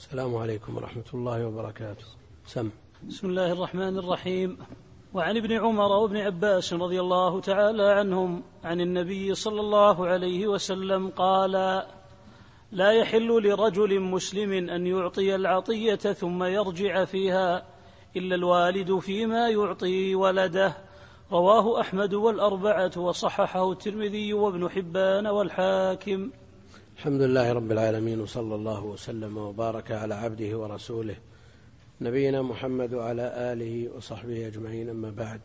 السلام عليكم ورحمة الله وبركاته. بسم الله الرحمن الرحيم. وعن ابن عمر وابن عباس رضي الله تعالى عنهم عن النبي صلى الله عليه وسلم قال: لا يحل لرجل مسلم أن يعطي العطية ثم يرجع فيها إلا الوالد فيما يعطي ولده. رواه أحمد والأربعة وصححه الترمذي وابن حبان والحاكم. الحمد لله رب العالمين، وصلى الله وسلم وبارك على عبده ورسوله نبينا محمد وعلى آله وصحبه أجمعين، أما بعد.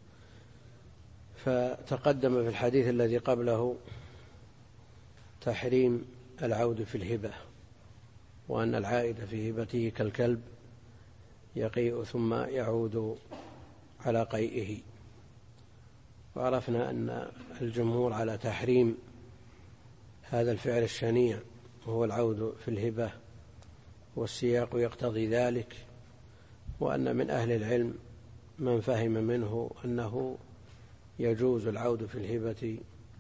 فتقدم في الحديث الذي قبله تحريم العود في الهبة، وأن العائد في هبته كالكلب يقيء ثم يعود على قيئه. وعرفنا أن الجمهور على تحريم هذا الفعل الشنيع وهو العود في الهبة، والسياق يقتضي ذلك، وأن من أهل العلم من فهم منه أنه يجوز العود في الهبة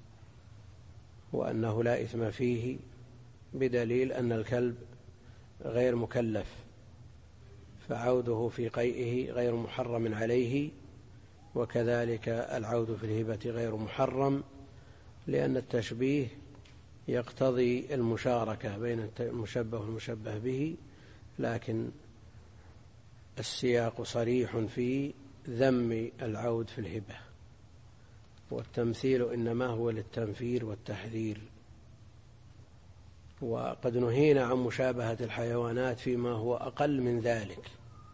وأنه لا إثم فيه، بدليل أن الكلب غير مكلف، فعوده في قيئه غير محرم عليه، وكذلك العود في الهبة غير محرم، لأن التشبيه يقتضي المشاركة بين المشبه والمشبه به، لكن السياق صريح في ذم العود في الهبة، والتمثيل إنما هو للتنفير والتحذير. وقد نهينا عن مشابهة الحيوانات فيما هو أقل من ذلك،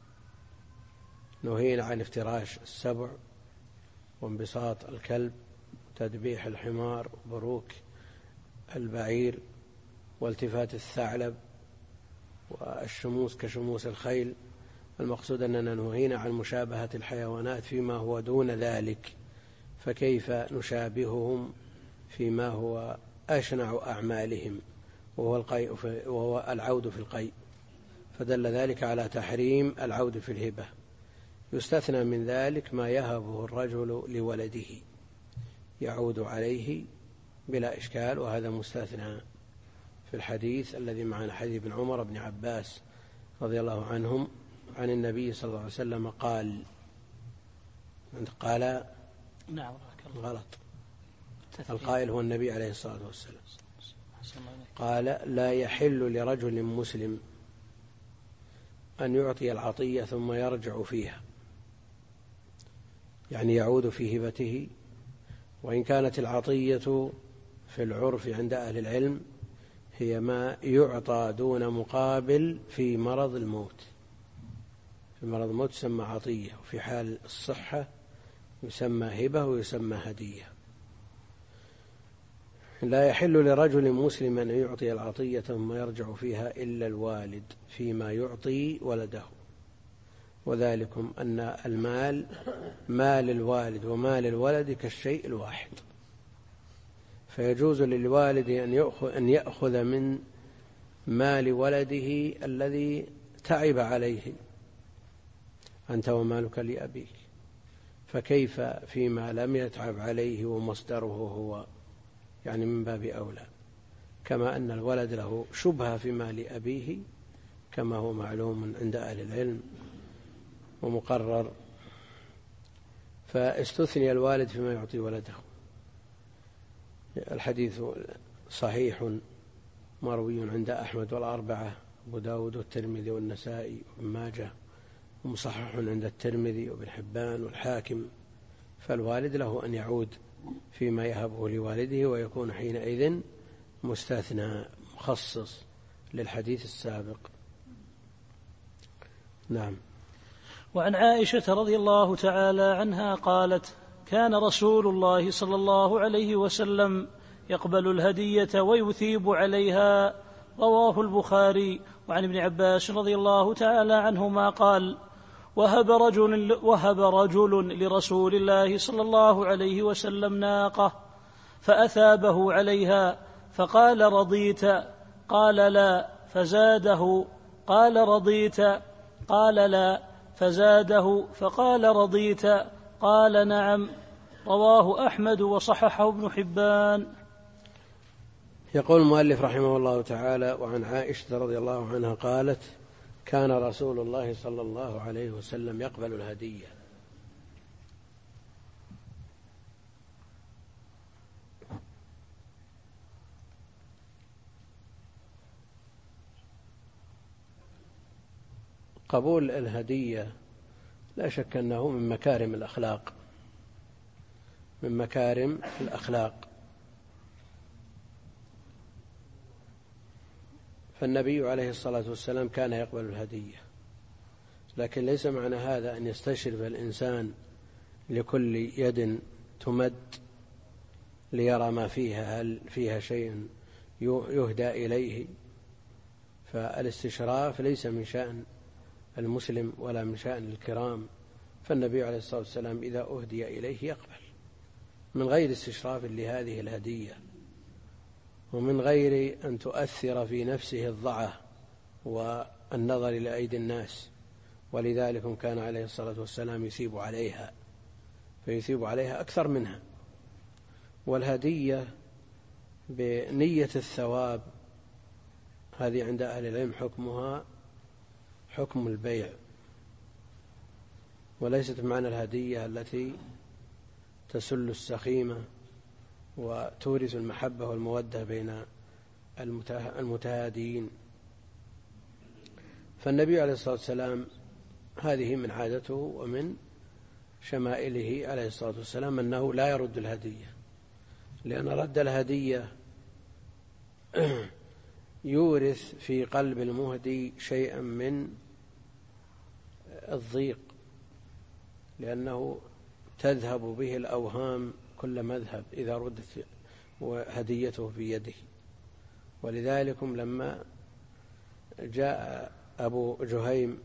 نهينا عن افتراش السبع وانبساط الكلب وتدبيح الحمار وبروك البعير والتفات الثعلب والشموس كشموس الخيل. المقصود أننا نهينا عن مشابهة الحيوانات فيما هو دون ذلك، فكيف نشابههم فيما هو أشنع أعمالهم وهو العود في القيء؟ فدل ذلك على تحريم العود في الهبة. يستثنى من ذلك ما يهبه الرجل لولده يعود عليه بلا إشكال، وهذا مستثنى في الحديث الذي معنا، حديث ابن عمر بن عباس رضي الله عنهم عن النبي صلى الله عليه وسلم قال نعم غلط، القائل هو النبي عليه الصلاة والسلام، قال: لا يحل لرجل مسلم أن يعطي العطية ثم يرجع فيها، يعني يعود في هبته. وإن كانت العطية في العرف عند أهل العلم هي ما يعطى دون مقابل في مرض الموت، في مرض الموت يسمى عطية، وفي حال الصحة يسمى هبة ويسمى هدية. لا يحل لرجل مسلم أن يعطي العطية ثم يرجع فيها إلا الوالد فيما يعطي ولده، وذلكم أن المال مال الوالد ومال الولد كالشيء الواحد، فيجوز للوالد أن يأخذ من مال ولده الذي تعب عليه، أنت ومالك لأبيك، فكيف فيما لم يتعب عليه ومصدره هو، يعني من باب أولى. كما أن الولد له شبهة في مال أبيه كما هو معلوم عند أهل العلم ومقرر، فاستثني الوالد فيما يعطي ولده. الحديث صحيح مروي عند أحمد والأربعة، أبو داود والترمذي والنسائي وابن ماجه، ومصحح عند الترمذي وابن حبان والحاكم. فالوالد له أن يعود فيما يهبه لوالده، ويكون حينئذ مستثنى مخصص للحديث السابق. نعم. وعن عائشة رضي الله تعالى عنها قالت: كان رسول الله صلى الله عليه وسلم يقبل الهدية ويثيب عليها. رواه البخاري. وعن ابن عباس رضي الله تعالى عنهما قال: وهب رجل لرسول الله صلى الله عليه وسلم ناقة فأثابه عليها، فقال: رضيت؟ قال: لا. فزاده. قال: رضيت؟ قال: لا. فزاده. فقال: رضيت؟ قال: نعم. رواه أحمد وصححه ابن حبان. يقول المؤلف رحمه الله تعالى: وعن عائشة رضي الله عنها قالت: كان رسول الله صلى الله عليه وسلم يقبل الهدية. قبول الهدية لا شك أنه من مكارم الأخلاق، من مكارم الأخلاق. فالنبي عليه الصلاة والسلام كان يقبل الهدية، لكن ليس معنى هذا أن يستشرف الإنسان لكل يد تمد ليرى ما فيها، هل فيها شيء يهدى إليه. فالاستشراف ليس من شأن المسلم ولا من شأن الكرام. فالنبي عليه الصلاة والسلام إذا أهدي إليه يقبل من غير استشراف لهذه الهدية، ومن غير أن تؤثر في نفسه الضعة والنظر إلى أيدي الناس. ولذلك كان عليه الصلاة والسلام يثيب عليها، فيثيب عليها أكثر منها. والهدية بنية الثواب هذه عند أهل العلم حكمها حكم البيع، وليست بمعنى الهدية التي تسل السخيمة وتورث المحبة والمودة بين المتهادين. فالنبي عليه الصلاة والسلام هذه من عادته ومن شمائله عليه الصلاة والسلام أنه لا يرد الهدية، لأن رد الهدية يورث في قلب المهدي شيئا من الضيق، لأنه تذهب به الأوهام كل مذهب إذا ردت هديته في يده. ولذلك لما جاء أبو جهيم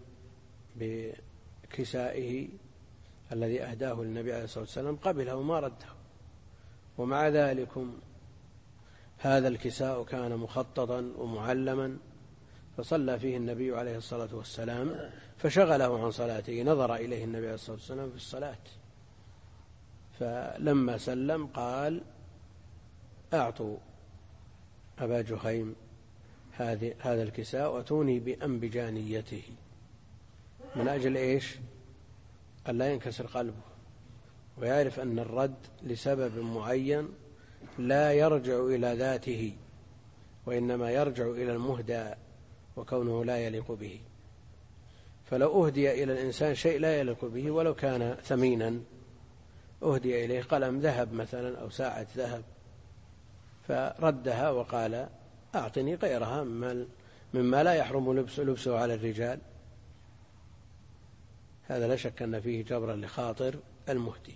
بكسائه الذي أهداه للنبي عليه الصلاة والسلام قبله وما رده، ومع ذلك هذا الكساء كان مخططا ومعلما، فصلى فيه النبي عليه الصلاة والسلام فشغله عن صلاته، نظر إليه النبي عليه الصلاة والسلام في الصلاة، فلما سلم قال: أعطوا أبا جهيم هذا الكساء وأتوني بأنبجانيته، من أجل إيش؟ ألا ينكسر قلبه، ويعرف أن الرد لسبب معين لا يرجع إلى ذاته، وإنما يرجع إلى المهدى وكونه لا يليق به. فلو أهدي إلى الإنسان شيء لا يليق به ولو كان ثمينا، أهدي إليه قلم ذهب مثلا أو ساعة ذهب، فردها وقال: أعطني غيرها مما لا يحرم لبسه على الرجال، هذا لا شك أن فيه جبرا لخاطر المهدي.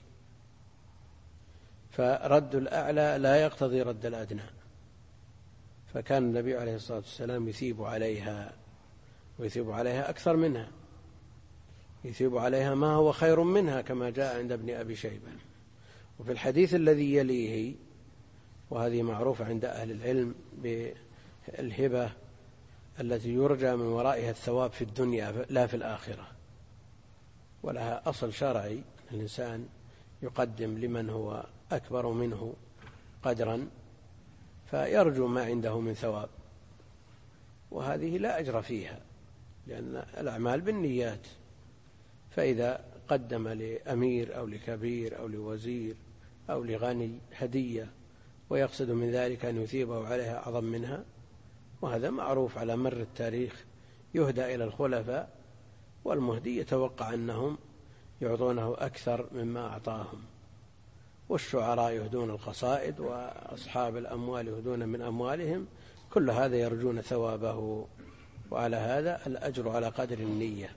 فرد الأعلى لا يقتضي رد الأدنى، فكان النبي عليه الصلاة والسلام يثيب عليها، ويثيب عليها أكثر منها، يثيب عليها ما هو خير منها كما جاء عند ابن أبي شيبة. وفي الحديث الذي يليه، وهذه معروفة عند أهل العلم بالهبة التي يرجى من ورائها الثواب في الدنيا لا في الآخرة، ولها أصل شرعي، الإنسان يقدم لمن هو أكبر منه قدرا فيرجو ما عنده من ثواب، وهذه لا أجر فيها، لأن الأعمال بالنيات. فإذا قدم لأمير أو لكبير أو لوزير أو لغني هدية ويقصد من ذلك أن يثيبه عليها أعظم منها، وهذا معروف على مر التاريخ، يهدى إلى الخلفاء والمهدي يتوقع أنهم يعطونه أكثر مما أعطاهم، والشعراء يهدون القصائد، وأصحاب الأموال يهدون من أموالهم، كل هذا يرجون ثوابه، وعلى هذا الأجر على قدر النية.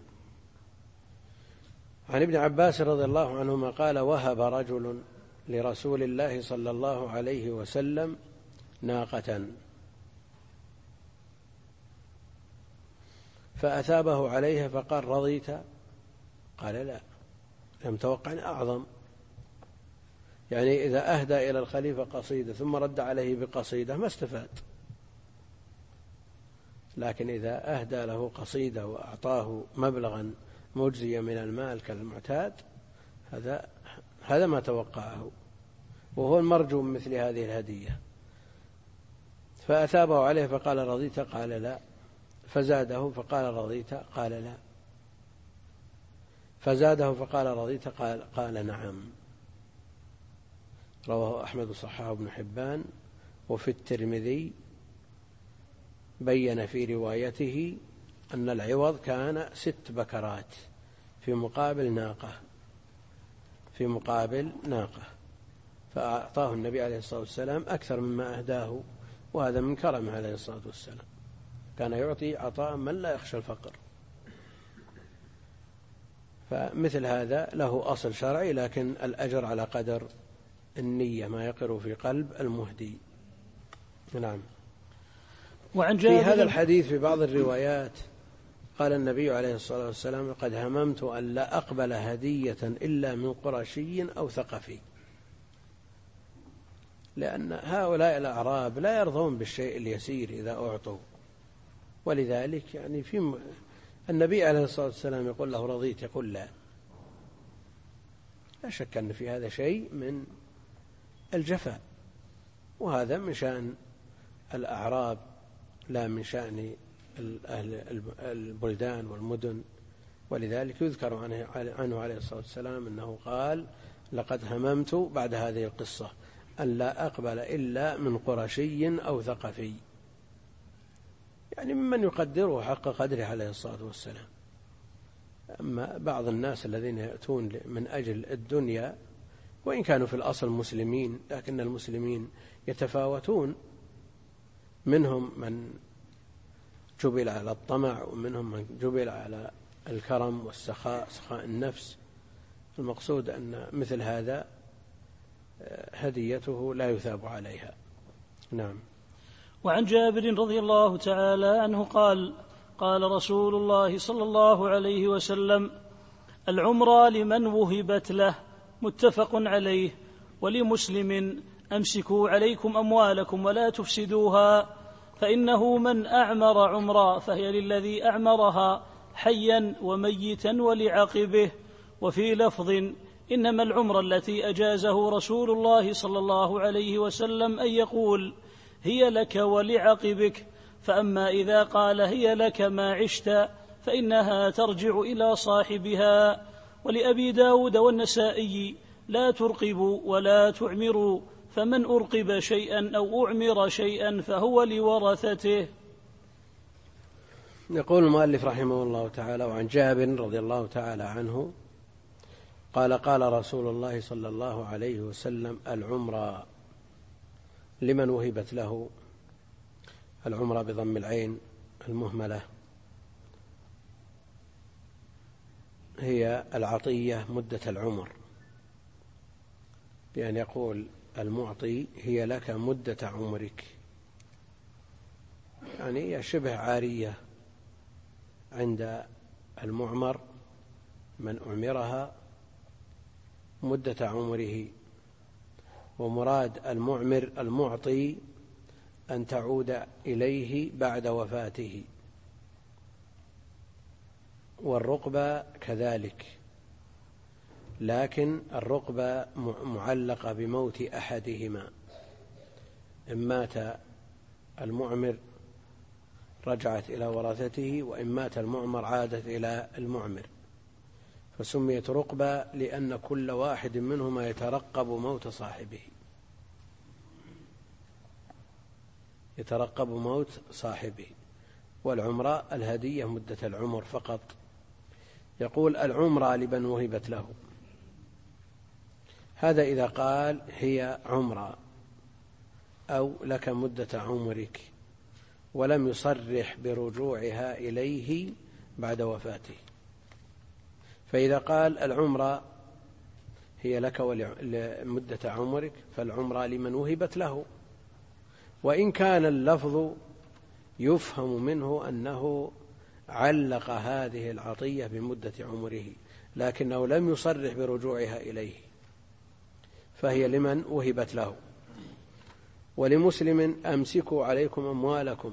عن ابن عباس رضي الله عنهما قال: وهب رجل لرسول الله صلى الله عليه وسلم ناقة فأثابه عليها فقال: رضيت؟ قال: لا، لم توقع أعظم. يعني إذا أهدى إلى الخليفة قصيدة ثم رد عليه بقصيدة ما استفاد، لكن إذا أهدى له قصيدة وأعطاه مبلغا مجزيا من المال كالمعتاد، هذا ما توقعه، وهو المرجو من مثل هذه الهدية. فأثابه عليه فقال رضيت؟ قال لا. فزاده فقال رضيت؟ قال لا. فزاده فقال رضيت؟ قال نعم. رواه أحمد وصححه ابن حبان. وفي الترمذي بين في روايته أن العوض كان 6 بكرات في مقابل ناقة فأعطاه النبي عليه الصلاة والسلام أكثر مما أهداه، وهذا من كرمه عليه الصلاة والسلام، كان يعطي عطاء من لا يخشى الفقر. فمثل هذا له أصل شرعي، لكن الأجر على قدر النية، ما يقر في قلب المهدي. نعم. في هذا الحديث في بعض الروايات قال النبي عليه الصلاة والسلام: قد هممت أن لا أقبل هدية إلا من قرشي أو ثقفي، لأن هؤلاء الأعراب لا يرضون بالشيء اليسير إذا أعطوا، ولذلك يعني في النبي عليه الصلاة والسلام يقول له رضيت؟ يقول لا. لا شك أن في هذا شيء من الجفاء، وهذا من شأن الأعراب لا من شأن أهل البلدان والمدن. ولذلك يذكر عنه عليه الصلاة والسلام أنه قال: لقد هممت بعد هذه القصة أن لا أقبل إلا من قرشي أو ثقفي، يعني ممن يقدره حق قدره عليه الصلاة والسلام. أما بعض الناس الذين يأتون من أجل الدنيا، وإن كانوا في الأصل مسلمين، لكن المسلمين يتفاوتون، منهم من جبل على الطمع، ومنهم من جبل على الكرم والسخاء، سخاء النفس. المقصود أن مثل هذا هديته لا يثاب عليها. نعم. وعن جابر رضي الله تعالى عنه قال: قال رسول الله صلى الله عليه وسلم: العمرة لمن وهبت له، متفق عليه. ولمسلم: أمسكوا عليكم أموالكم ولا تفسدوها، فإنه من أعمر عمرا فهي للذي أعمرها حيا وميتا ولعقبه. وفي لفظ: إنما العمرة التي أجازه رسول الله صلى الله عليه وسلم أن يقول: هي لك ولعقبك، فأما إذا قال هي لك ما عشت فإنها ترجع إلى صاحبها. ولأبي داود والنسائي: لا ترقبوا ولا تعمروا، فمن أرقب شيئا أو أعمر شيئا فهو لورثته. يقول المؤلف رحمه الله تعالى: وعن جابر رضي الله تعالى عنه قال: قال رسول الله صلى الله عليه وسلم: العمرة لمن وهبت له. العمرة بضم العين المهملة هي العطية مدة العمر، بأن يقول المعطي: هي لك مدة عمرك، يعني هي شبه عارية عند المعمر، من أعمرها مدة عمره. ومراد المعمر المعطي أن تعود إليه بعد وفاته. والرقبة كذلك، لكن الرقبة معلقة بموت أحدهما، إن مات المعمر رجعت إلى ورثته، وإن مات المعمر عادت إلى المعمر. فسميت رقبة لأن كل واحد منهما يترقب موت صاحبه، يترقب موت صاحبه. والعمرة الهدية مدة العمر فقط. يقول: العمرة لمن وهبت له. هذا إذا قال هي عمرة أو لك مدة عمرك، ولم يصرح برجوعها إليه بعد وفاته. فإذا قال العمرة هي لك ولمدة عمرك، فالعمرة لمن وهبت له، وإن كان اللفظ يفهم منه أنه علق هذه العطية بمدة عمره، لكنه لم يصرح برجوعها إليه، فهي لمن وهبت له. ولمسلم: أمسكوا عليكم أموالكم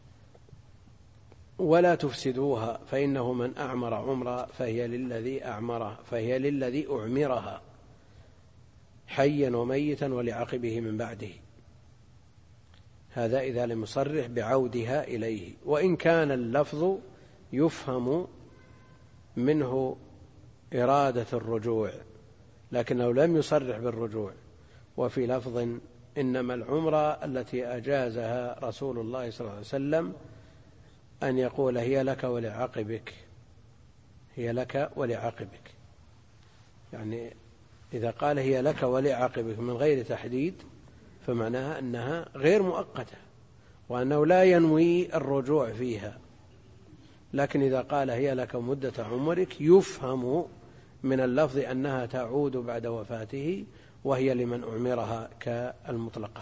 ولا تفسدوها، فإنه من أعمر عمرا فهي للذي أعمرها حيا وميتا ولعقبه من بعده. هذا إذا لم يصرح بعودها إليه، وإن كان اللفظ يفهم منه إرادة الرجوع لكنه لم يصرح بالرجوع. وفي لفظ إنما العمرة التي أجازها رسول الله صلى الله عليه وسلم أن يقول هي لك ولعقبك، هي لك ولعقبك، يعني إذا قال هي لك ولعقبك من غير تحديد فمعناها أنها غير مؤقتة وأنه لا ينوي الرجوع فيها. لكن إذا قال هي لك مدة عمرك يفهم من اللفظ أنها تعود بعد وفاته وهي لمن أعمرها كالمطلقة.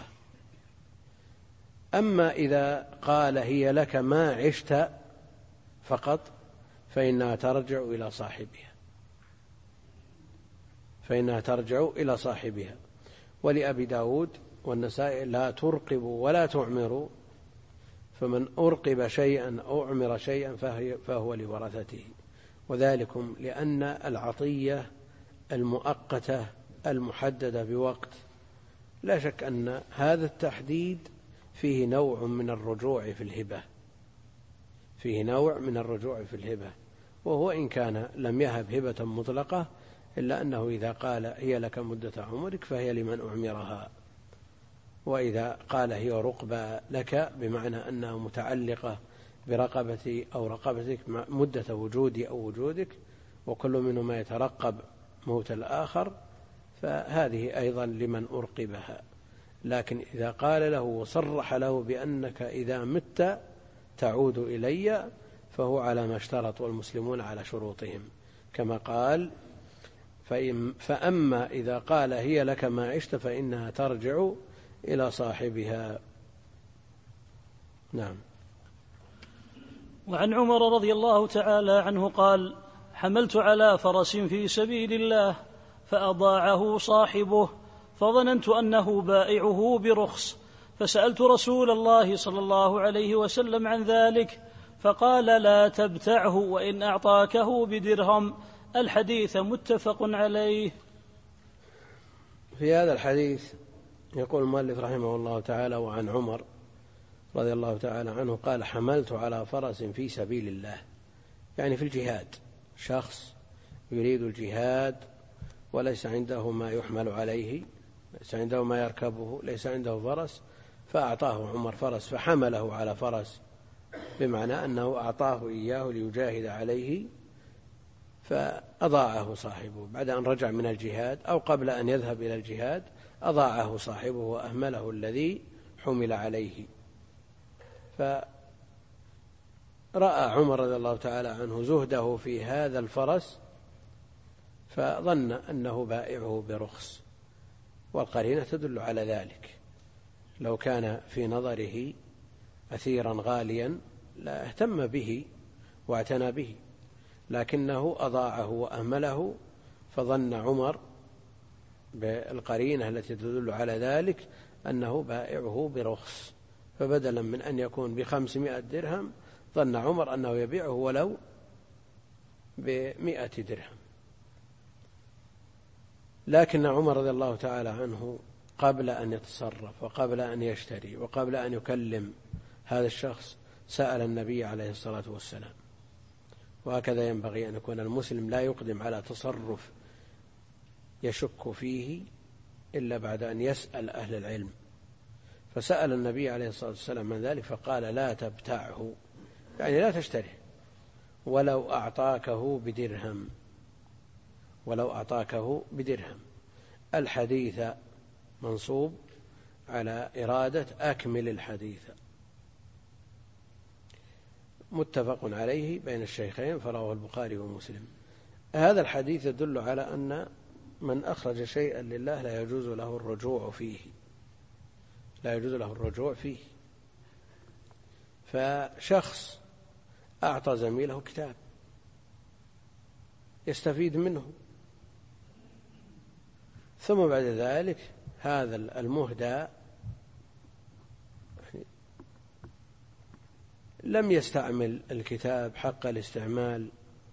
أما إذا قال هي لك ما عشت فقط فإنها ترجع إلى صاحبها، فإنها ترجع إلى صاحبها. ولأبي داود والنسائي لا ترقبوا ولا تعمروا، فمن أرقب شيئا أو أعمر شيئا فهو لورثته. وذلكم لأن العطية المؤقتة المحددة بوقت لا شك أن هذا التحديد فيه نوع من الرجوع في الهبة، فيه نوع من الرجوع في الهبة، وهو إن كان لم يهب هبة مطلقة إلا أنه إذا قال هي لك مدة عمرك فهي لمن أعمرها، وإذا قال هي رقبة لك بمعنى أنها متعلقة برقبتي أو رقبتك مدة وجودي أو وجودك، وكل منهما يترقب موت الآخر، فهذه أيضا لمن أرقبها. لكن إذا قال له وصرح له بأنك إذا مت تعود إلي فهو على ما اشترط والمسلمون على شروطهم، كما قال فأما إذا قال هي لك ما عشت فإنها ترجع إلى صاحبها. نعم. وعن عمر رضي الله تعالى عنه قال: حملت على فرس في سبيل الله فأضاعه صاحبه فظننت أنه بائعه برخص، فسألت رسول الله صلى الله عليه وسلم عن ذلك فقال: لا تبتعه وإن أعطاكه بدرهم. الحديث متفق عليه. في هذا الحديث يقول المؤلف رحمه الله تعالى: وعن عمر رضي الله تعالى عنه قال: حملت على فرس في سبيل الله، يعني في الجهاد، شخص يريد الجهاد وليس عنده ما يحمل عليه، ليس عنده ما يركبه، ليس عنده فرس، فأعطاه عمر فرس فحمله على فرس، بمعنى أنه أعطاه إياه ليجاهد عليه، فأضاعه صاحبه بعد أن رجع من الجهاد أو قبل أن يذهب إلى الجهاد، أضاعه صاحبه وأهمله الذي حمل عليه. فرأى عمر رضي الله تعالى عنه زهده في هذا الفرس فظن أنه بائعه برخص، والقرينة تدل على ذلك. لو كان في نظره أثيرا غاليا لا اهتم به واعتنى به، لكنه أضاعه وأهمله، فظن عمر بالقرينة التي تدل على ذلك أنه بائعه برخص، فبدلا من أن يكون ب500 درهم ظن عمر أنه يبيعه ولو ب100 درهم. لكن عمر رضي الله تعالى عنه قبل أن يتصرف وقبل أن يشتري وقبل أن يكلم هذا الشخص سأل النبي عليه الصلاة والسلام. وهكذا ينبغي أن يكون المسلم لا يقدم على تصرف يشك فيه إلا بعد أن يسأل أهل العلم. فسأل النبي عليه الصلاة والسلام من ذلك فقال: لا تبتعه، يعني لا تشتره ولو أعطاكه بدرهم، ولو أعطاكه بدرهم. الحديث منصوب على إرادة أكمل الحديث، متفق عليه بين الشيخين فرواه البخاري ومسلم. هذا الحديث يدل على أن من أخرج شيئا لله لا يجوز له الرجوع فيه، لا يجوز له الرجوع فيه. فشخص أعطى زميله كتاب يستفيد منه، ثم بعد ذلك هذا المهدى لم يستعمل الكتاب حق الاستعمال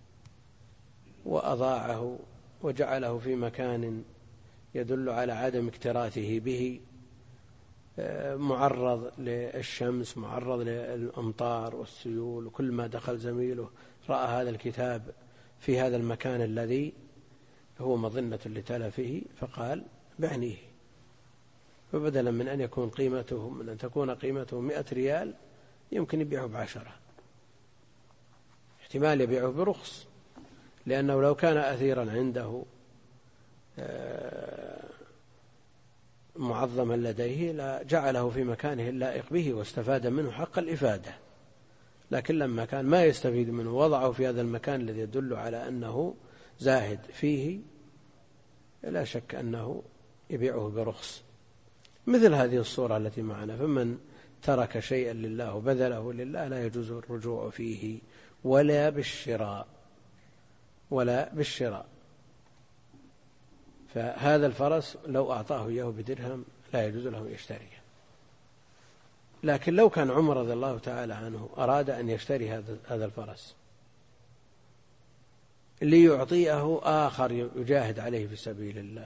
وأضاعه وجعله في مكان يدل على عدم اكتراثه به، معرض للشمس، معرض للأمطار والسيول، وكل ما دخل زميله رأى هذا الكتاب في هذا المكان الذي هو مظنة لتلفه فقال بعنيه. فبدلا من أن تكون قيمته 100 ريال يمكن يبيعه ب10، احتمال يبيعه برخص، لأنه لو كان أثيرا عنده معظما لديه لجعله في مكانه اللائق به واستفاد منه حق الإفادة، لكن لما كان ما يستفيد منه وضعه في هذا المكان الذي يدل على أنه زاهد فيه، لا شك أنه يبيعه برخص. مثل هذه الصورة التي معنا، فمن ترك شيئا لله وبذله لله لا يجوز الرجوع فيه ولا بالشراء. فهذا الفرس لو أعطاه إياه بدرهم لا يجوز له يشتريه. لكن لو كان عمر رضي الله تعالى عنه أراد أن يشتري هذا الفرس ليعطيه آخر يجاهد عليه في سبيل الله،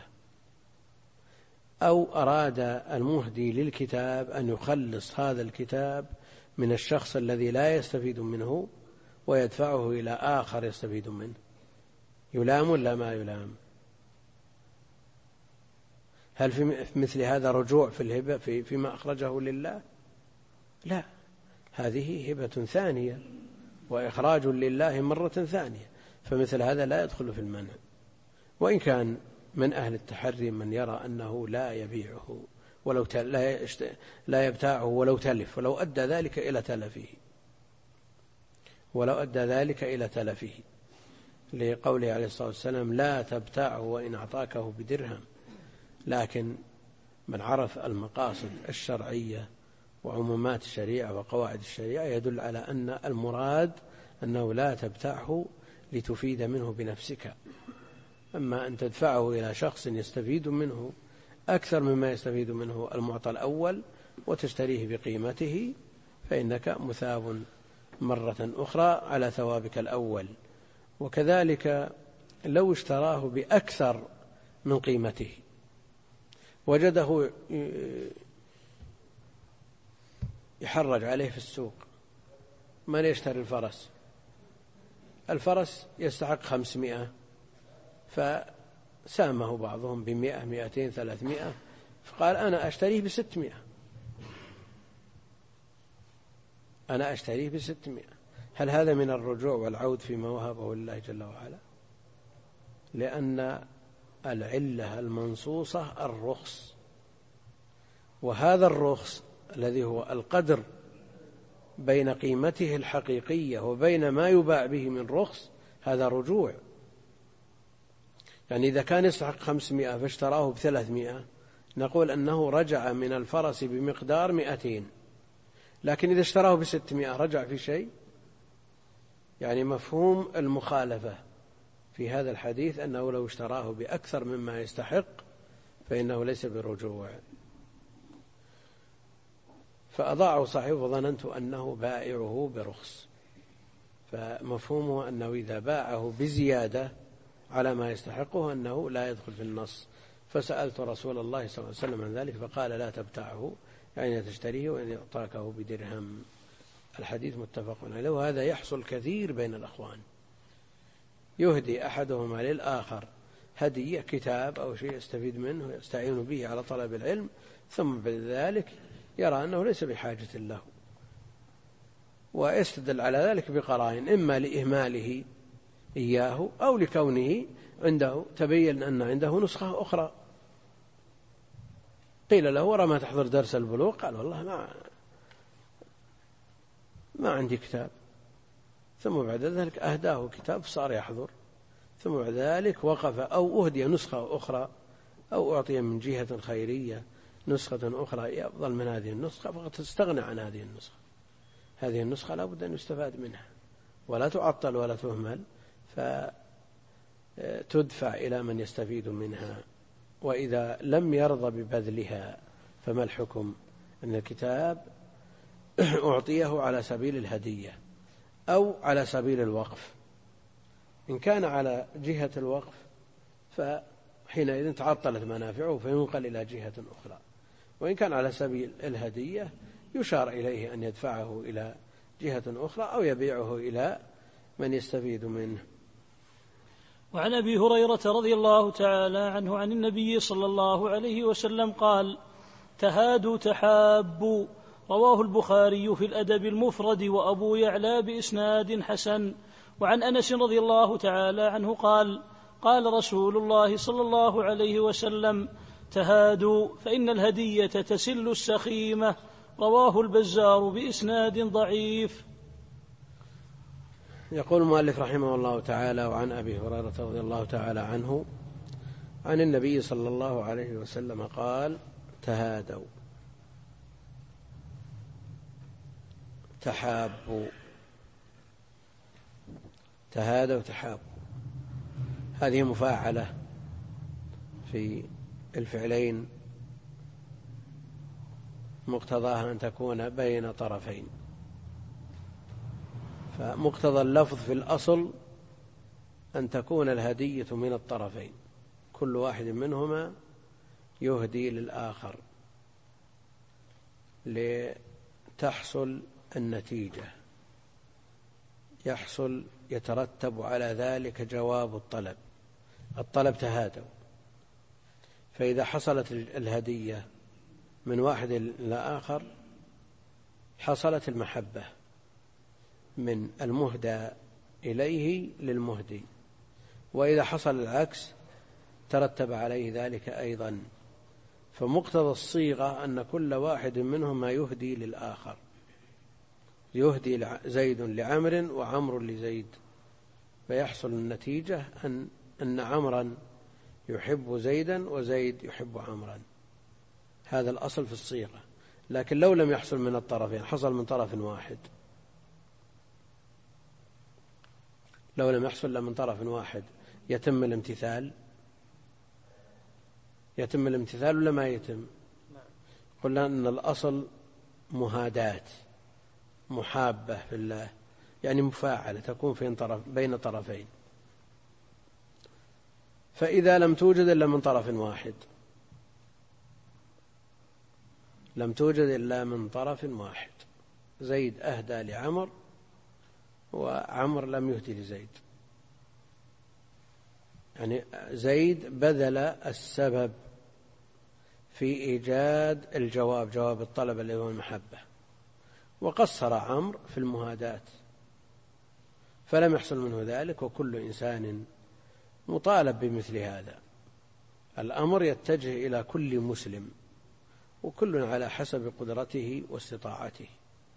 أو أراد المهدي للكتاب أن يخلص هذا الكتاب من الشخص الذي لا يستفيد منه ويدفعه إلى آخر يستفيد منه، يلام ولا ما يلام؟ هل في مثل هذا رجوع في الهبة فيما أخرجه لله؟ لا، هذه هبة ثانية وإخراج لله مرة ثانية، فمثل هذا لا يدخل في المنع. وإن كان من أهل التحري من يرى أنه لا يبيعه لا يبتاعه ولو تلف، ولو أدى ذلك إلى تلفه، لقوله عليه الصلاة والسلام لا تبتاعه وإن أعطاكه بدرهم. لكن من عرف المقاصد الشرعية وعمومات الشريعة وقواعد الشريعة يدل على أن المراد أنه لا تبتاعه لتفيد منه بنفسك، أما أن تدفعه إلى شخص يستفيد منه أكثر مما يستفيد منه المعطى الأول وتشتريه بقيمته، فإنك مثاب مرة أخرى على ثوابك الأول. وكذلك لو اشتراه بأكثر من قيمته وجده يحرج عليه في السوق، من يشتري الفرس يستحق 500، فسامه بعضهم ب100 200 300، فقال أنا أشتريه ب600، هل هذا من الرجوع والعود فيما وهبه الله جل وعلا؟ لأن العلة المنصوصة الرخص، وهذا الرخص الذي هو القدر بين قيمته الحقيقية وبين ما يباع به من رخص، هذا رجوع. يعني إذا كان يستحق 500 فاشتراه ب300 نقول أنه رجع من الفرس بمقدار 200، لكن إذا اشتراه ب600 رجع في شيء. يعني مفهوم المخالفة في هذا الحديث أنه لو اشتراه بأكثر مما يستحق فإنه ليس برجوع. فأضاعه صاحبه وظننت أنه بائعه برخص، فمفهومه أنه إذا باعه بزيادة على ما يستحقه أنه لا يدخل في النص. فسألت رسول الله صلى الله عليه وسلم عن ذلك فقال لا تبتعه، يعني تشتريه وإن يعطاكه بدرهم. الحديث متفق عليه. وهذا يحصل كثير بين الأخوان، يهدي أحدهما للآخر هدية كتاب أو شيء يستفيد منه يستعين به على طلب العلم، ثم بذلك يرى أنه ليس بحاجة له، ويستدل على ذلك بقرائن، إما لإهماله إياه أو لكونه عنده تبين أن عنده نسخة أخرى. قيل له ورا ما تحضر درس البلوغ؟ قال والله ما عندي كتاب. ثم بعد ذلك أهداه كتاب صار يحضر، ثم بعد ذلك وقف أو أهدي نسخة أخرى أو أعطي من جهة خيرية نسخة أخرى أفضل من هذه النسخة، فقد تستغنى عن هذه النسخة. هذه النسخة لا بد أن يستفاد منها ولا تعطل ولا تهمل، فتدفع إلى من يستفيد منها. وإذا لم يرضى ببذلها فما الحكم؟ أن الكتاب أعطيه على سبيل الهدية أو على سبيل الوقف. إن كان على جهة الوقف فحينئذ تعطلت منافعه فينقل إلى جهة أخرى، وإن كان على سبيل الهدية يشار إليه أن يدفعه إلى جهة أخرى أو يبيعه إلى من يستفيد منه. وعن أبي هريرة رضي الله تعالى عنه عن النبي صلى الله عليه وسلم قال: تهادوا تحابوا. رواه البخاري في الأدب المفرد وأبو يعلى بإسناد حسن. وعن أنس رضي الله تعالى عنه قال: قال رسول الله صلى الله عليه وسلم: تهادوا فإن الهدية تسل السخيمة. رواه البزار بإسناد ضعيف. يقول المؤلف رحمه الله تعالى: وعن أبي هريرة رضي الله تعالى عنه عن النبي صلى الله عليه وسلم قال: تهادوا تحابوا. تهادوا تحابوا، هذه مفاعلة في الفعلين مقتضاها أن تكون بين طرفين، فمقتضى اللفظ في الأصل أن تكون الهدية من الطرفين، كل واحد منهما يهدي للآخر لتحصل النتيجة، يترتب على ذلك جواب الطلب تهادوا. فإذا حصلت الهدية من واحد إلى آخر حصلت المحبة من المهدى إليه للمهدي، وإذا حصل العكس ترتب عليه ذلك أيضا. فمقتضى الصيغة أن كل واحد منهما يهدي للآخر، يهدي زيد لعمر وعمر لزيد، فيحصل النتيجة أن عمرا يحب زيدا وزيد يحب عمرا. هذا الأصل في الصيغة. لكن لو لم يحصل من الطرفين، حصل من طرف واحد، لو لم يحصل إلا من طرف واحد، يتم الامتثال ولا ما يتم؟ قلنا أن الأصل مهاداة، محابة في الله، يعني مفاعلة تكون بين طرفين. فإذا لم توجد إلا من طرف واحد، زيد أهدى لعمر وعمر لم يهدي لزيد، يعني زيد بذل السبب في إيجاد الجواب، جواب الطلب اللي هو المحبة، وقصر عمرو في المهاداة فلم يحصل منه ذلك. وكل إنسان مطالب بمثل هذا. الأمر يتجه إلى كل مسلم، وكل على حسب قدرته واستطاعته.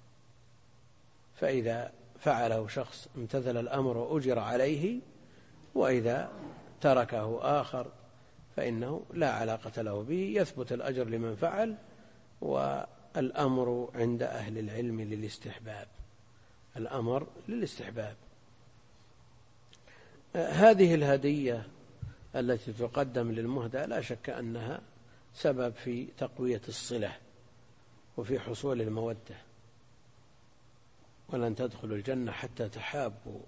فإذا فعله شخص امتثل الأمر وأجر عليه، وإذا تركه آخر فإنه لا علاقة له به، يثبت الأجر لمن فعل، والأمر عند أهل العلم للاستحباب. الأمر للاستحباب. هذه الهدية التي تقدم للمهدى لا شك أنها سبب في تقوية الصلة وفي حصول المودة. ولن تدخلوا الجنة حتى تحابوا،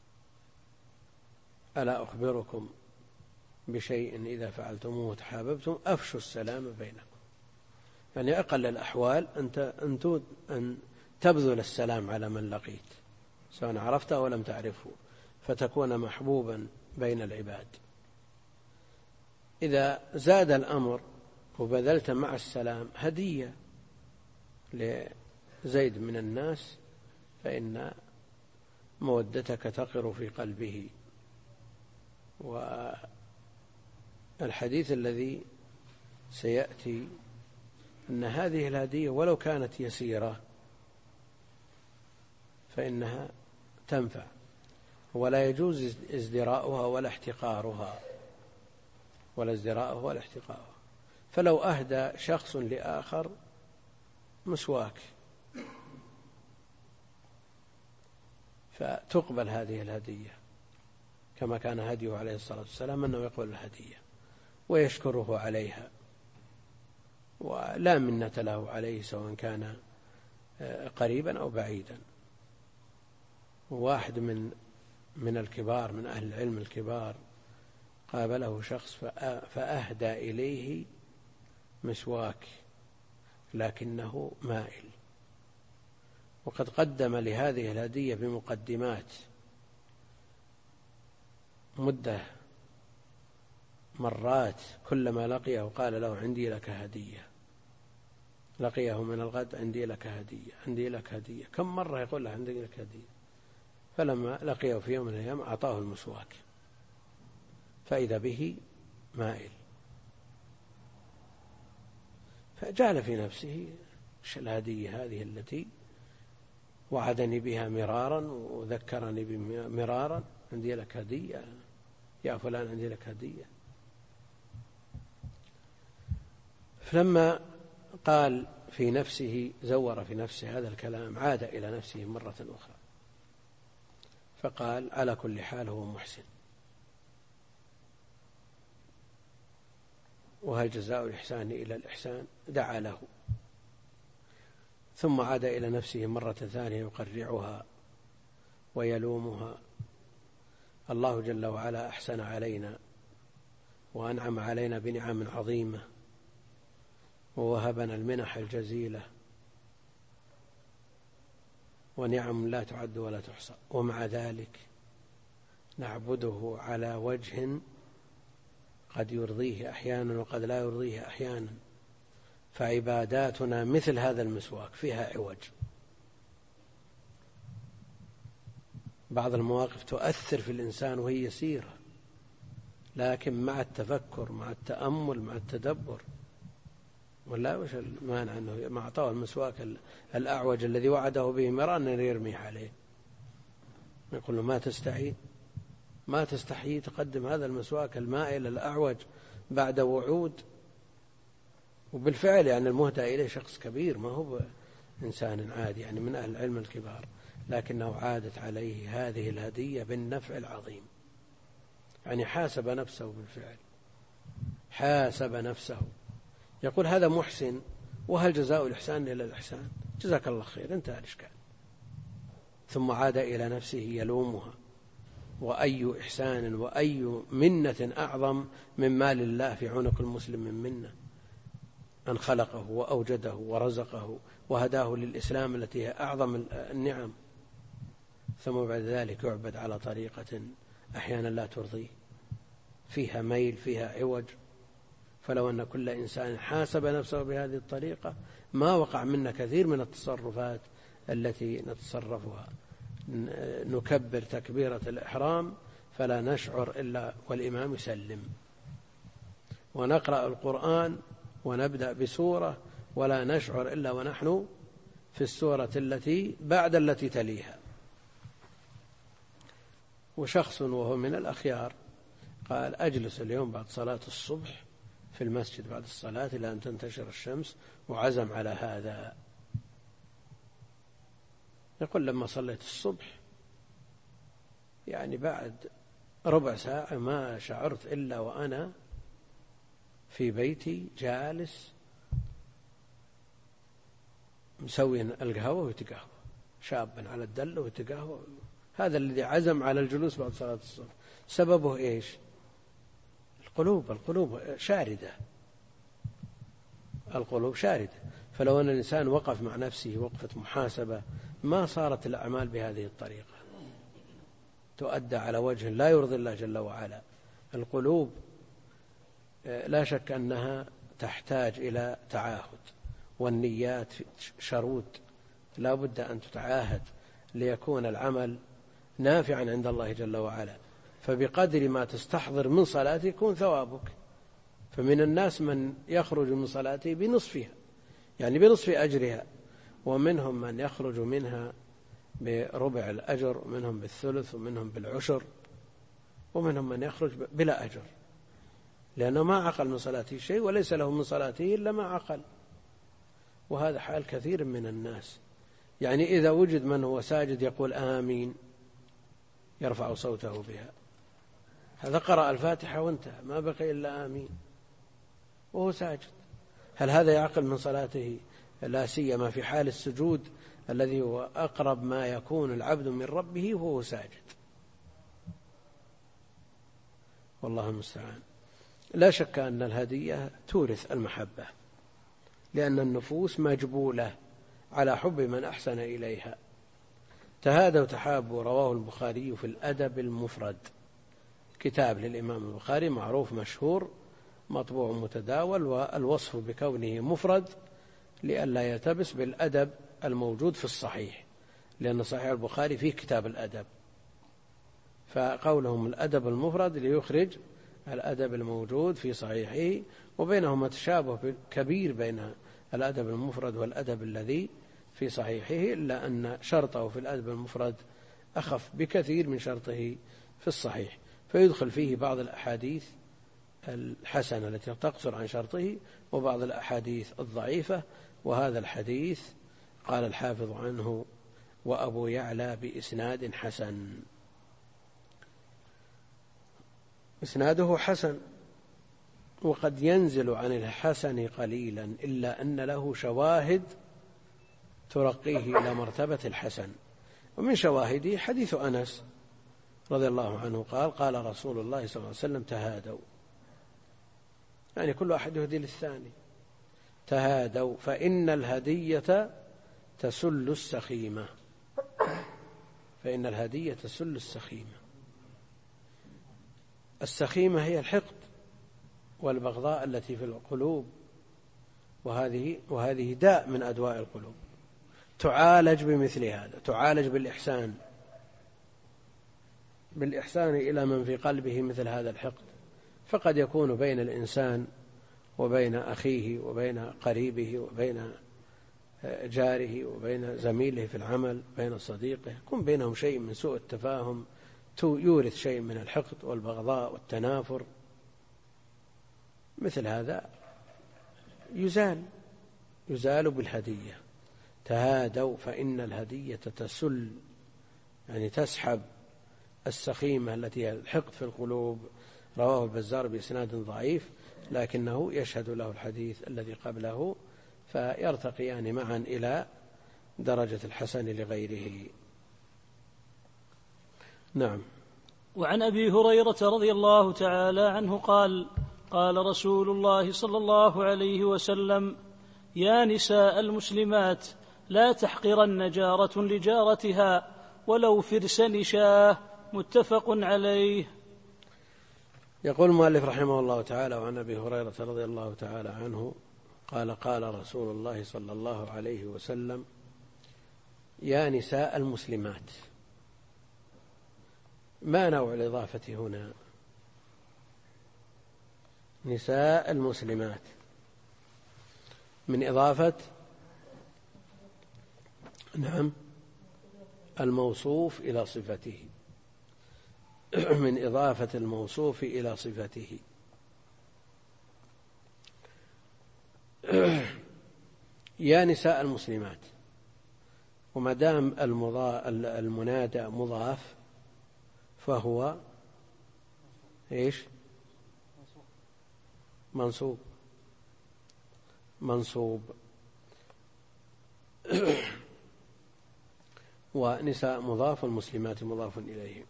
ألا أخبركم بشيء إذا فعلتموه تحاببتم أفشوا السلام بينكم. يعني أقل الأحوال أن تبذل السلام على من لقيت، سواء عرفته أو لم تعرفه، فتكون محبوبا بين العباد. إذا زاد الأمر وبذلت مع السلام هدية لزيد من الناس، فإن مودتك تقر في قلبه. والحديث الذي سيأتي أن هذه الهدية ولو كانت يسيرة فإنها تنفع، ولا يجوز ازدراؤها ولا احتقارها، فلو أهدى شخص لآخر مسواك فتقبل هذه الهدية، كما كان هديه عليه الصلاة والسلام أنه يقبل الهدية ويشكره عليها، ولا منة له عليه سواء كان قريبا أو بعيدا. واحد من الكبار، من أهل العلم الكبار، قابله شخص فأهدى إليه مسواك لكنه مائل. وقد قدم لهذه الهدية بمقدمات مدة مرات، كلما لقيه قال له عندي لك هدية، لقيه من الغد عندي لك هدية، عندي لك هدية، كم مرة يقول له عندي لك هدية. فلما لقيه في يوم من الأيام أعطاه المسواك فإذا به مائل، فجعل في نفسه الهدية هذه التي وعدني بها مرارا وذكرني مرارا، عندي لك هدية يا فلان، عندي لك هدية. فلما قال في نفسه، زور في نفسه هذا الكلام، عاد إلى نفسه مرة أخرى فقال على كل حال هو محسن، وهل جزاء الإحسان إلى الإحسان؟ دعا له. ثم عاد إلى نفسه مرة ثانية يقرعها ويلومها. الله جل وعلا أحسن علينا وأنعم علينا بنعم عظيمة ووهبنا المنح الجزيلة ونعم لا تعد ولا تحصى، ومع ذلك نعبده على وجه قد يرضيه أحيانا وقد لا يرضيه أحيانا، فعباداتنا مثل هذا المسواك فيها عوج. بعض المواقف تؤثر في الإنسان وهي يسيرة، لكن مع التفكر مع التأمل مع التدبر، ولا وش المانع أنه ما أعطاه المسواك الأعوج الذي وعده به مرارا أن يرميه عليه، يقول له ما تستحيي تقدم هذا المسواك المائل الأعوج بعد وعود. وبالفعل يعني المهدى إليه شخص كبير، ما هو إنسان عادي، يعني من أهل العلم الكبار، لكنه عادت عليه هذه الهدية بالنفع العظيم. يعني حاسب نفسه بالفعل، حاسب نفسه، يقول هذا محسن، وهل جزاء الإحسان إلا الإحسان؟ جزاك الله خير، انتهى الإشكال. ثم عاد إلى نفسه يلومها، وأي إحسان وأي منة أعظم من مال الله في عنق المسلم من منة، أن خلقه وأوجده ورزقه وهداه للإسلام التي هي أعظم النعم، ثم بعد ذلك يعبد على طريقة أحيانا لا ترضيه، فيها ميل فيها عوج. فلو أن كل إنسان حاسب نفسه بهذه الطريقة ما وقع منا كثير من التصرفات التي نتصرفها. نكبر تكبيرة الإحرام فلا نشعر إلا والإمام يسلم، ونقرأ القرآن ونبدأ بسورة ولا نشعر إلا ونحن في السورة التي بعد التي تليها. وشخص وهو من الأخيار قال أجلس اليوم بعد صلاة الصبح في المسجد بعد الصلاة إلى أن تنتشر الشمس، وعزم على هذا. يقول لما صليت الصبح يعني بعد ربع ساعة ما شعرت إلا وأنا في بيتي جالس مسوي القهوة ويتقهوى، شابا على الدلة ويتقهوى. هذا الذي عزم على الجلوس بعد صلاة الصبح سببه إيش؟ القلوب شاردة، القلوب شاردة. فلو أن الإنسان وقف مع نفسه وقفة محاسبة ما صارت الأعمال بهذه الطريقة، تؤدى على وجه لا يرضي الله جل وعلا. القلوب لا شك أنها تحتاج إلى تعاهد، والنيات شرود، لا بد أن تتعاهد ليكون العمل نافعا عند الله جل وعلا. فبقدر ما تستحضر من صلاته يكون ثوابك. فمن الناس من يخرج من صلاته بنصفها، يعني بنصف أجرها، ومنهم من يخرج منها بربع الأجر، ومنهم بالثلث، ومنهم بالعشر، ومنهم من يخرج بلا أجر، لأنه ما عقل من صلاته شيء، وليس له من صلاته إلا ما عقل. وهذا حال كثير من الناس. يعني إذا وجد من هو ساجد يقول آمين، يرفع صوته بها، هذا قرأ الفاتحة وانتهى، ما بقي إلا آمين وهو ساجد، هل هذا يعقل من صلاته؟ لا سيما في حال السجود الذي هو أقرب ما يكون العبد من ربه وهو ساجد. والله المستعان. لا شك أن الهدية تورث المحبة، لأن النفوس مجبولة على حب من أحسن إليها. تهادوا تحابوا رواه البخاري في الأدب المفرد، كتاب للإمام البخاري معروف مشهور مطبوع متداول، والوصف بكونه مفرد لئلا يلتبس بالأدب الموجود في الصحيح، لأن صحيح البخاري فيه كتاب الأدب، فقولهم الأدب المفرد ليخرج الأدب الموجود في صحيحه، وبينهما تشابه كبير بين الأدب المفرد والأدب الذي في صحيحه، إلا أن شرطه في الأدب المفرد أخف بكثير من شرطه في الصحيح، فيدخل فيه بعض الأحاديث الحسنة التي تقصر عن شرطه وبعض الأحاديث الضعيفة. وهذا الحديث قال الحافظ عنه: وأبو يعلى بإسناد حسن. إسناده حسن، وقد ينزل عن الحسن قليلا، إلا أن له شواهد ترقيه إلى مرتبة الحسن. ومن شواهده حديث أنس رضي الله عنه قال: قال رسول الله صلى الله عليه وسلم: تهادوا، يعني كل واحد يهدي للثاني. تهادوا فإن الهدية تسل السخيمة، فإن الهدية تسل السخيمة. السخيمة هي الحقد والبغضاء التي في القلوب، وهذه داء من أدواء القلوب، تعالج بمثل هذا، تعالج بالإحسان إلى من في قلبه مثل هذا الحقد. فقد يكون بين الإنسان وبين أخيه وبين قريبه وبين جاره وبين زميله في العمل، بين صديقه، يكون بينهم شيء من سوء التفاهم يورث شيء من الحقد والبغضاء والتنافر. مثل هذا يزال بالهدية. تهادوا فإن الهدية تسل، يعني تسحب السخيمة التي هي الحقد في القلوب. رواه البزار بإسناد ضعيف، لكنه يشهد له الحديث الذي قبله، فيرتقيان معا إلى درجة الحسن لغيره. نعم. وعن أبي هريرة رضي الله تعالى عنه قال: قال رسول الله صلى الله عليه وسلم: يا نساء المسلمات لا تحقرن جارة لجارتها ولو فرس نشاه. متفق عليه. يقول المؤلف رحمه الله تعالى: وعن أبي هريرة رضي الله تعالى عنه قال: قال رسول الله صلى الله عليه وسلم: يا نساء المسلمات. ما نوع الإضافة هنا؟ نساء المسلمات من إضافة نعم الموصوف إلى صفته، من إضافة الموصوف إلى صفته. يا نساء المسلمات، وما دام المنادى مضاف فهو إيش؟ منصوب. ونساء مضاف والمسلمات مضاف إليه.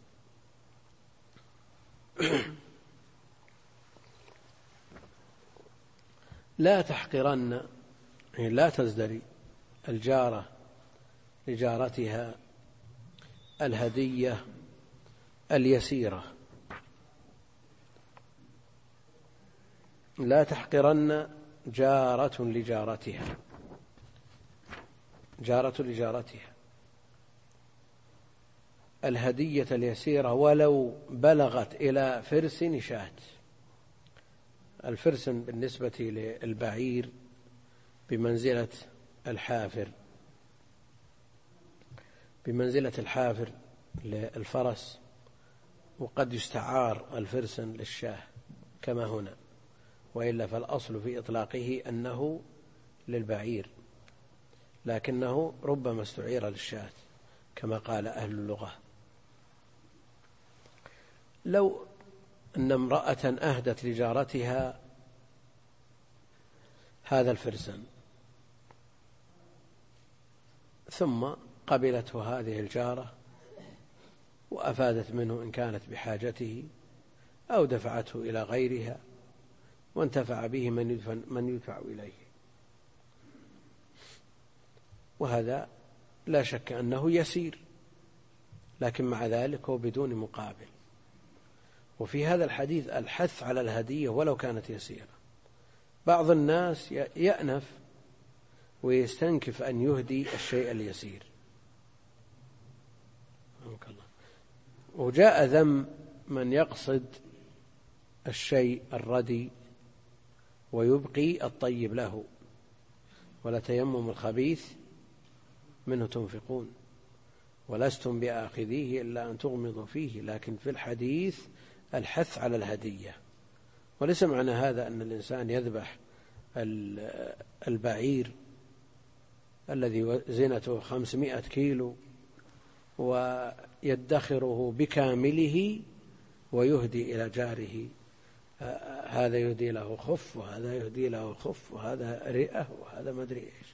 لا تحقرن، يعني لا تزدري الجارة لجارتها الهدية اليسيرة. لا تحقرن جارة لجارتها، جارة لجارتها الهدية اليسيرة ولو بلغت إلى فرس نشاة. الفرس بالنسبة للبعير بمنزلة الحافر، بمنزلة الحافر للفرس، وقد يستعار الفرس للشاه كما هنا، وإلا فالأصل في إطلاقه أنه للبعير، لكنه ربما استعير للشاة كما قال أهل اللغة. لو أن امرأة أهدت لجارتها هذا الفرسان ثم قبلته هذه الجارة وأفادت منه إن كانت بحاجته أو دفعته إلى غيرها وانتفع به من يدفع إليه، وهذا لا شك أنه يسير، لكن مع ذلك هو بدون مقابل. وفي هذا الحديث الحث على الهدية ولو كانت يسيرة. بعض الناس يأنف ويستنكف أن يهدي الشيء اليسير، وجاء ذم من يقصد الشيء الردي ويبقي الطيب له، ولا تيمم الخبيث منه تنفقون ولستم بآخذيه إلا أن تغمضوا فيه. لكن في الحديث الحث على الهدية، وليس معنى هذا أن الإنسان يذبح البعير الذي وزنته 500 كيلو ويدخره بكامله ويهدي إلى جاره، هذا يهدي له خف وهذا يهدي له خف وهذا رئة وهذا ما أدري إيش.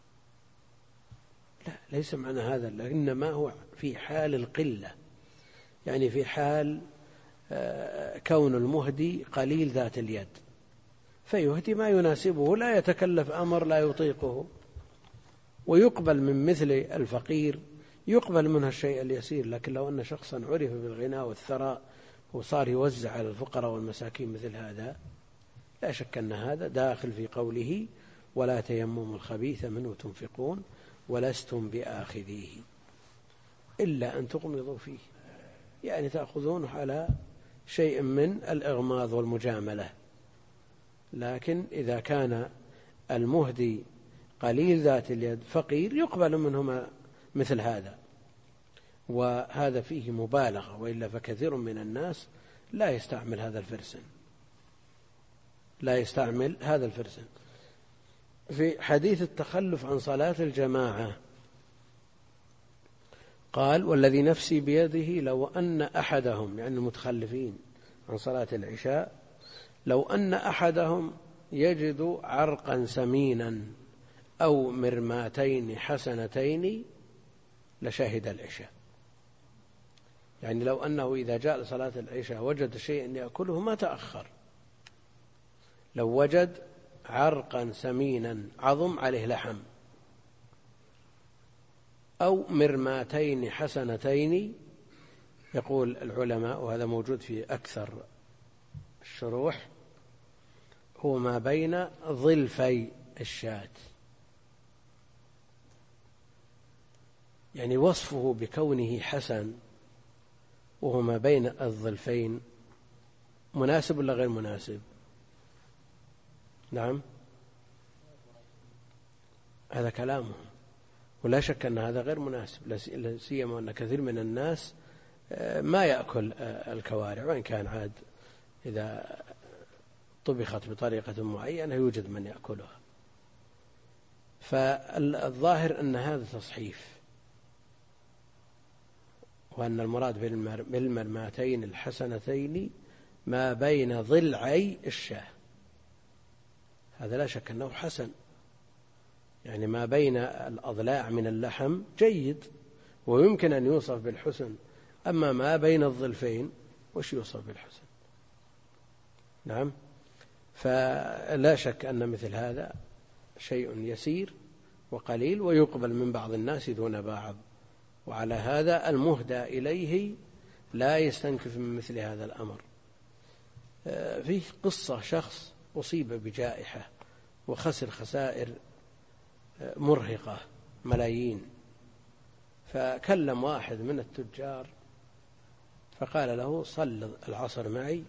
لا، ليس معنى هذا، إنما هو في حال القلة، يعني في حال كون المهدي قليل ذات اليد، فيهدي ما يناسبه، لا يتكلف أمر لا يطيقه، ويقبل من مثل الفقير يقبل منها الشيء اليسير. لكن لو أن شخصا عرف بالغنى والثراء وصار يوزع على الفقراء والمساكين مثل هذا، لا شك أن هذا داخل في قوله ولا تيمموا الخبيث منه تنفقون ولستم بآخذيه إلا أن تغمضوا فيه، يعني تأخذونه على شيء من الإغماض والمجاملة. لكن إذا كان المهدي قليل ذات اليد فقير يقبل منهما مثل هذا، وهذا فيه مبالغة، وإلا فكثير من الناس لا يستعمل هذا الفرسن. في حديث التخلف عن صلاة الجماعة قال والذي نفسي بيده لو أن أحدهم، يعني المتخلفين عن صلاة العشاء، لو أن أحدهم يجد عرقا سمينا أو مرماتين حسنتين لشهد العشاء. يعني لو أنه إذا جاء لصلاة العشاء وجد شيئا يأكله ما تأخر، لو وجد عرقا سمينا عظم عليه لحم أو مرماتين حسنتين، يقول العلماء وهذا موجود في أكثر الشروح، هو ما بين ظلفي الشاة، يعني وصفه بكونه حسن وهو ما بين الظلفين مناسب ولا غير مناسب؟ نعم، هذا كلامه، ولا شك أن هذا غير مناسب، لا سيما أن كثير من الناس ما يأكل الكوارع، وإن كان عاد إذا طبخت بطريقة معينة يوجد من يأكلها. فالظاهر أن هذا تصحيف، وأن المراد بالمرماتين الحسنتين ما بين ضلعي الشاة، هذا لا شك أنه حسن، يعني ما بين الأضلاع من اللحم جيد ويمكن أن يوصف بالحسن، أما ما بين الظلفين وش يوصف بالحسن؟ نعم، فلا شك أن مثل هذا شيء يسير وقليل ويقبل من بعض الناس دون بعض، وعلى هذا المهدى إليه لا يستنكف من مثل هذا الأمر. فيه قصة شخص أصيب بجائحة وخسر خسائر مرهقة ملايين، فكلم واحد من التجار فقال له صل العصر معي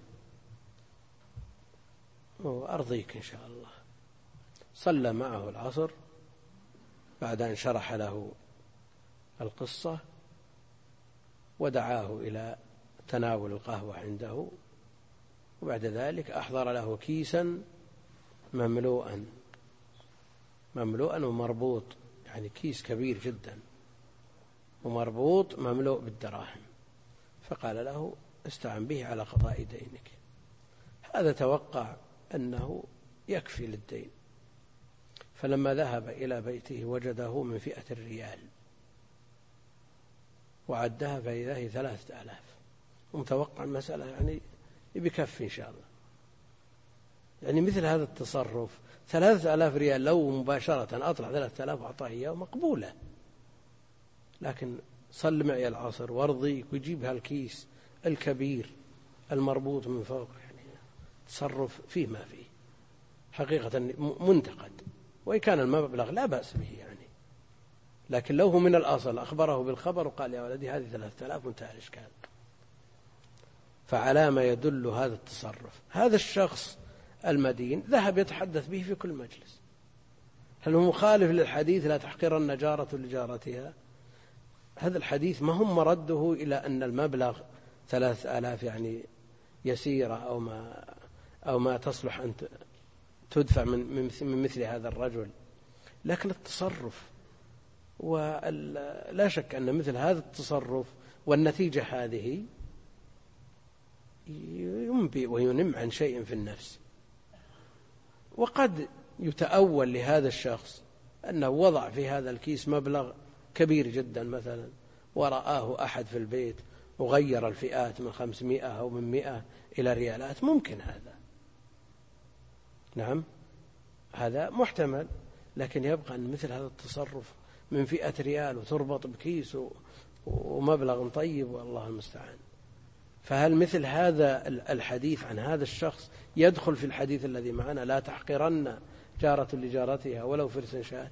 وأرضيك إن شاء الله. صلى معه العصر بعد أن شرح له القصة ودعاه إلى تناول القهوة عنده، وبعد ذلك أحضر له كيسا مملوءا ومربوط، يعني كيس كبير جدا ومربوط مملوء بالدراهم، فقال له استعن به على قضاء دينك. هذا توقع أنه يكفي للدين، فلما ذهب إلى بيته وجده من 100 ريال وعدها فإذا هي 3000، ومتوقع المسألة يعني بكف إن شاء الله، يعني مثل هذا التصرف 3000 ريال لو مباشرة أطلع 3000 وأعطاه إياه مقبولة، لكن صل معي العصر وارضيك ويجيب هالكيس الكبير المربوط من فوق، يعني تصرف فيه ما فيه حقيقة منتقد، وإن كان المبلغ لا بأس به يعني، لكن لو هو من الأصل أخبره بالخبر وقال يا ولدي هذه 3000 منتهى الإشكال. فعلى ما يدل هذا التصرف، هذا الشخص المدين ذهب يتحدث به في كل مجلس. هل هو مخالف للحديث لا تحقرن جارة لجارتها؟ هذا الحديث ما هم مرده إلى أن المبلغ 3000 يعني يسيرة أو ما تصلح أن تدفع من مثل هذا الرجل، لكن التصرف، ولا شك أن مثل هذا التصرف والنتيجة هذه ينبئ وينم عن شيء في النفس. وقد يتأول لهذا الشخص أنه وضع في هذا الكيس مبلغ كبير جدا مثلا، ورآه أحد في البيت وغير الفئات من 500 أو من 100 إلى ريالات، ممكن هذا، نعم هذا محتمل، لكن يبقى أن مثل هذا التصرف من 100 ريال وتربط بكيس ومبلغ طيب، والله المستعان. فهل مثل هذا الحديث عن هذا الشخص يدخل في الحديث الذي معنا لا تحقرن جارة لجارتها ولو فرس شاة؟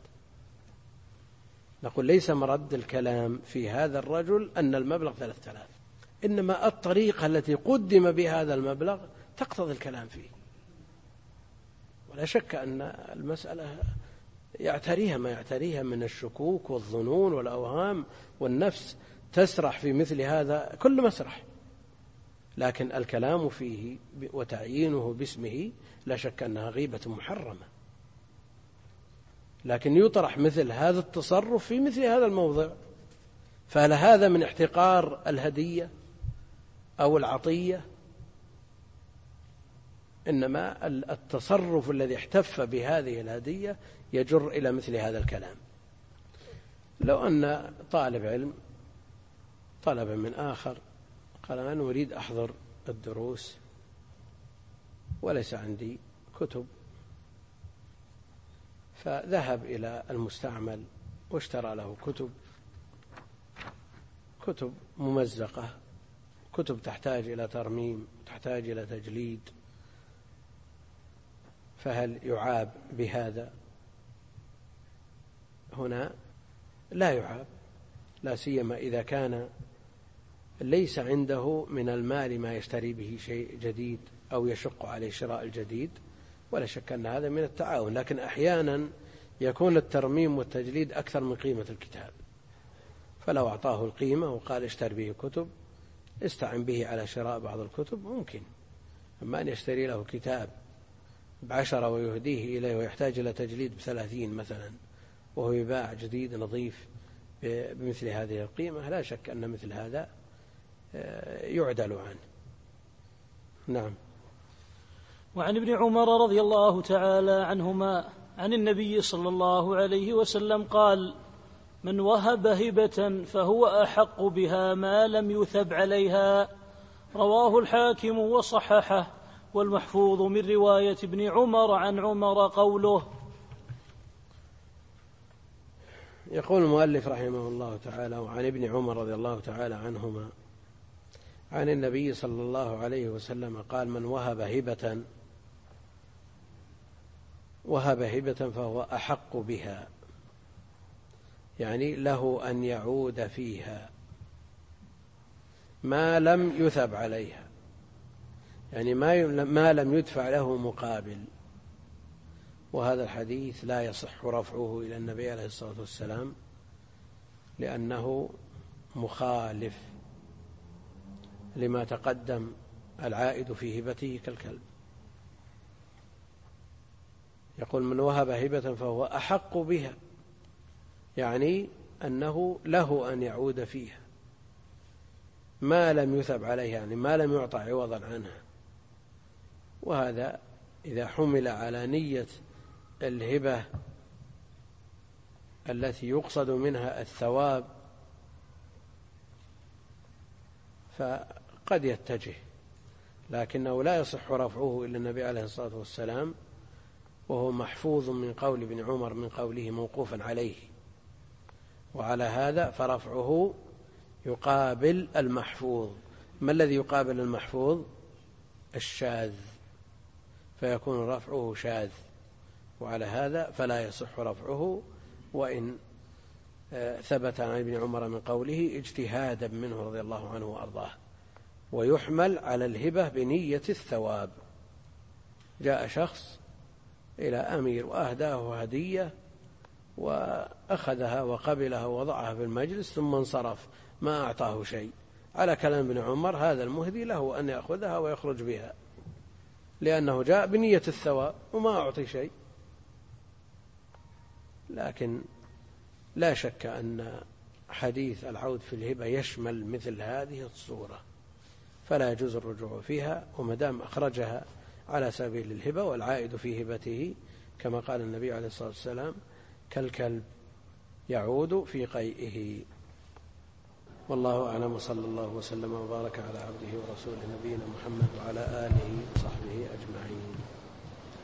نقول ليس مرد الكلام في هذا الرجل أن المبلغ 3000، إنما الطريقة التي قدم بهذا المبلغ تقتضي الكلام فيه. ولا شك أن المسألة يعتريها ما يعتريها من الشكوك والظنون والأوهام، والنفس تسرح في مثل هذا كل مسرح، لكن الكلام فيه وتعيينه باسمه لا شك أنها غيبة محرمة. لكن يطرح مثل هذا التصرف في مثل هذا الموضع، فهل هذا من احتقار الهدية أو العطية؟ إنما التصرف الذي احتف بهذه الهدية يجر إلى مثل هذا الكلام. لو أن طالب علم طلب من آخر قال أنا أريد أحضر الدروس وليس عندي كتب، فذهب إلى المستعمل واشترى له كتب ممزقة، كتب تحتاج إلى ترميم، تحتاج إلى تجليد، فهل يعاب بهذا؟ هنا لا يعاب، لا سيما إذا كان ليس عنده من المال ما يشتري به شيء جديد أو يشق عليه شراء الجديد، ولا شك أن هذا من التعاون. لكن أحيانا يكون الترميم والتجليد أكثر من قيمة الكتاب، فلو أعطاه القيمة وقال اشتر به كتب استعن به على شراء بعض الكتب ممكن، أما أن يشتري له كتاب ب10 ويهديه إليه ويحتاج إلى تجليد ب30 مثلا وهو يباع جديد نظيف بمثل هذه القيمة، لا شك أن مثل هذا يعدل عنه. نعم. وعن ابن عمر رضي الله تعالى عنهما عن النبي صلى الله عليه وسلم قال: من وهب هبة فهو أحق بها ما لم يثب عليها. رواه الحاكم وصححه، والمحفوظ من رواية ابن عمر عن عمر قوله. يقول المؤلف رحمه الله تعالى: وعن ابن عمر رضي الله تعالى عنهما عن النبي صلى الله عليه وسلم قال: من وهب هبة فهو أحق بها، يعني له أن يعود فيها ما لم يثب عليها، يعني ما لم يدفع له مقابل. وهذا الحديث لا يصح رفعه إلى النبي عليه الصلاة والسلام، لأنه مخالف لما تقدم، العائد في هبته كالكلب. يقول: من وهب هبة فهو أحق بها، يعني أنه له أن يعود فيها ما لم يثب عليه، يعني ما لم يعطى عوضا عنها. وهذا إذا حمل على نية الهبة التي يقصد منها الثواب فقد يتجه، لكنه لا يصح رفعه إلى النبي عليه الصلاة والسلام، وهو محفوظ من قول ابن عمر من قوله موقوفا عليه. وعلى هذا فرفعه يقابل المحفوظ. ما الذي يقابل المحفوظ؟ الشاذ، فيكون رفعه شاذ، وعلى هذا فلا يصح رفعه وإن ثبت عن ابن عمر من قوله اجتهادا منه رضي الله عنه وأرضاه. ويحمل على الهبة بنية الثواب. جاء شخص إلى أمير وأهداه هدية وأخذها وقبلها ووضعها في المجلس ثم انصرف ما أعطاه شيء، على كلام ابن عمر هذا المهدي له أن يأخذها ويخرج بها، لأنه جاء بنية الثواب وما أعطي شيء. لكن لا شك أن حديث العود في الهبة يشمل مثل هذه الصورة، فلا يجوز الرجوع فيها، ومدام أخرجها على سبيل الهبة والعائد في هبته كما قال النبي عليه الصلاة والسلام كالكلب يعود في قيئه. والله أعلم، صلى الله وسلم وبارك على عبده ورسوله نبينا محمد وعلى آله وصحبه أجمعين.